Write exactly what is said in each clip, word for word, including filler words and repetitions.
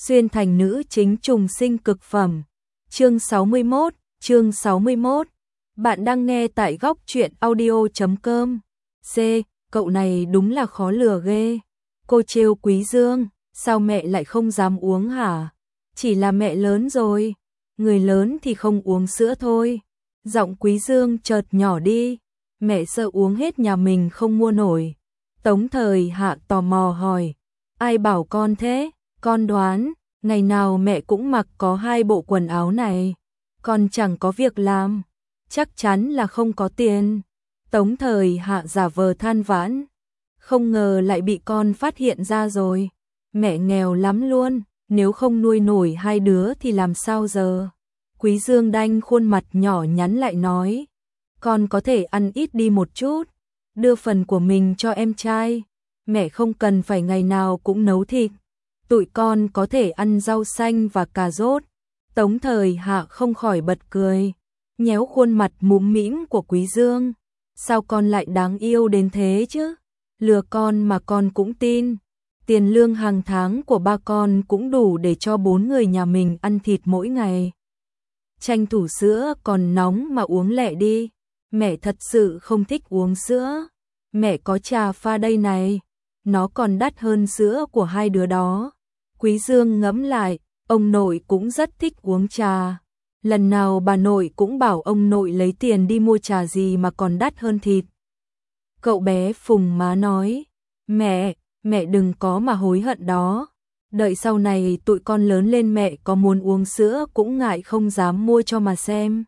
xuyên thành nữ chính trùng sinh cực phẩm. Chương sáu mươi mốt, chương sáu mươi mốt. Bạn đang nghe tại góc truyện audio chấm com. C, cậu này đúng là khó lừa ghê. Cô trêu Quý Dương, sao mẹ lại không dám uống hả? Chỉ là mẹ lớn rồi, người lớn thì không uống sữa thôi. Giọng Quý Dương chợt nhỏ đi, mẹ sợ uống hết nhà mình không mua nổi. Tống Thời Hạ tò mò hỏi, ai bảo con thế? Con đoán, ngày nào mẹ cũng mặc có hai bộ quần áo này, con chẳng có việc làm, chắc chắn là không có tiền. Tống Thời Hạ giả vờ than vãn, không ngờ lại bị con phát hiện ra rồi. Mẹ nghèo lắm luôn, nếu không nuôi nổi hai đứa thì làm sao giờ? Quý Dương đanh khuôn mặt nhỏ nhắn lại nói, con có thể ăn ít đi một chút, đưa phần của mình cho em trai. Mẹ không cần phải ngày nào cũng nấu thịt, tụi con có thể ăn rau xanh và cà rốt. Tống Thời Hạ không khỏi bật cười, nhéo khuôn mặt mũm mĩm của Quý Dương. Sao con lại đáng yêu đến thế chứ? Lừa con mà con cũng tin. Tiền lương hàng tháng của ba con cũng đủ để cho bốn người nhà mình ăn thịt mỗi ngày. Tranh thủ sữa còn nóng mà uống lẹ đi. Mẹ thật sự không thích uống sữa. Mẹ có trà pha đây này, nó còn đắt hơn sữa của hai đứa đó. Quý Dương ngẫm lại, ông nội cũng rất thích uống trà. Lần nào bà nội cũng bảo ông nội lấy tiền đi mua trà gì mà còn đắt hơn thịt. Cậu bé phùng má nói, mẹ, mẹ đừng có mà hối hận đó. Đợi sau này tụi con lớn lên mẹ có muốn uống sữa cũng ngại không dám mua cho mà xem.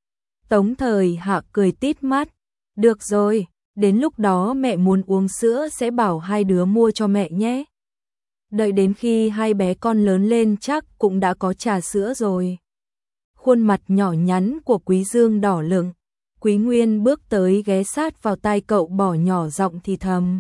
Tống Thời Hạ cười tít mắt, được rồi, đến lúc đó mẹ muốn uống sữa sẽ bảo hai đứa mua cho mẹ nhé. Đợi đến khi hai bé con lớn lên chắc cũng đã có trà sữa rồi. Khuôn mặt nhỏ nhắn của Quý Dương đỏ lựng. Quý Nguyên bước tới ghé sát vào tai cậu bỏ nhỏ giọng thì thầm,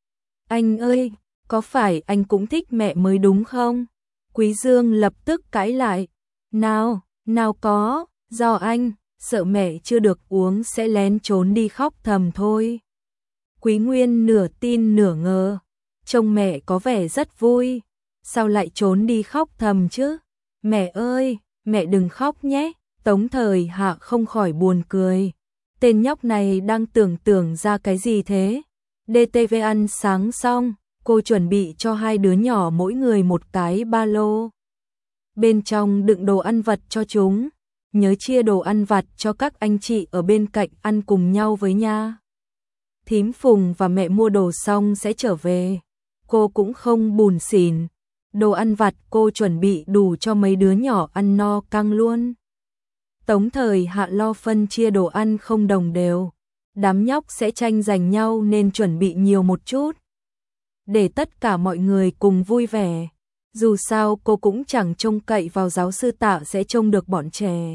anh ơi, có phải anh cũng thích mẹ mới đúng không? Quý Dương lập tức cãi lại, nào, nào có, do anh, sợ mẹ chưa được uống sẽ lén trốn đi khóc thầm thôi. Quý Nguyên nửa tin nửa ngờ, trông mẹ có vẻ rất vui, sao lại trốn đi khóc thầm chứ? Mẹ ơi, mẹ đừng khóc nhé. Tống Thời Hạ không khỏi buồn cười, tên nhóc này đang tưởng tượng ra cái gì thế? đê tê vê ăn sáng xong, cô chuẩn bị cho hai đứa nhỏ mỗi người một cái ba lô. Bên trong đựng đồ ăn vặt cho chúng, nhớ chia đồ ăn vặt cho các anh chị ở bên cạnh ăn cùng nhau với nha. Thím Phùng và mẹ mua đồ xong sẽ trở về, cô cũng không bủn xỉn. Đồ ăn vặt cô chuẩn bị đủ cho mấy đứa nhỏ ăn no căng luôn. Tống Thời Hạ lo phân chia đồ ăn không đồng đều, đám nhóc sẽ tranh giành nhau nên chuẩn bị nhiều một chút, để tất cả mọi người cùng vui vẻ. Dù sao cô cũng chẳng trông cậy vào giáo sư Tạ sẽ trông được bọn trẻ.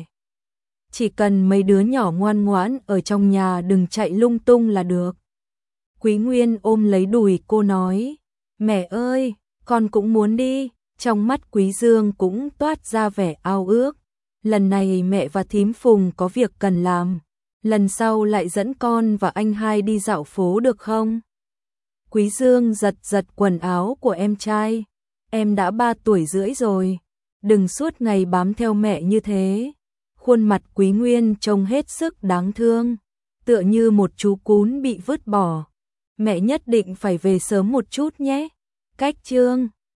Chỉ cần mấy đứa nhỏ ngoan ngoãn ở trong nhà đừng chạy lung tung là được. Quý Nguyên ôm lấy đùi cô nói, mẹ ơi, con cũng muốn đi. Trong mắt Quý Dương cũng toát ra vẻ ao ước. Lần này mẹ và thím Phùng có việc cần làm, lần sau lại dẫn con và anh hai đi dạo phố được không? Quý Dương giật giật quần áo của em trai, em đã ba tuổi rưỡi rồi, đừng suốt ngày bám theo mẹ như thế. Khuôn mặt Quý Nguyên trông hết sức đáng thương, tựa như một chú cún bị vứt bỏ. Mẹ nhất định phải về sớm một chút nhé. Cách chương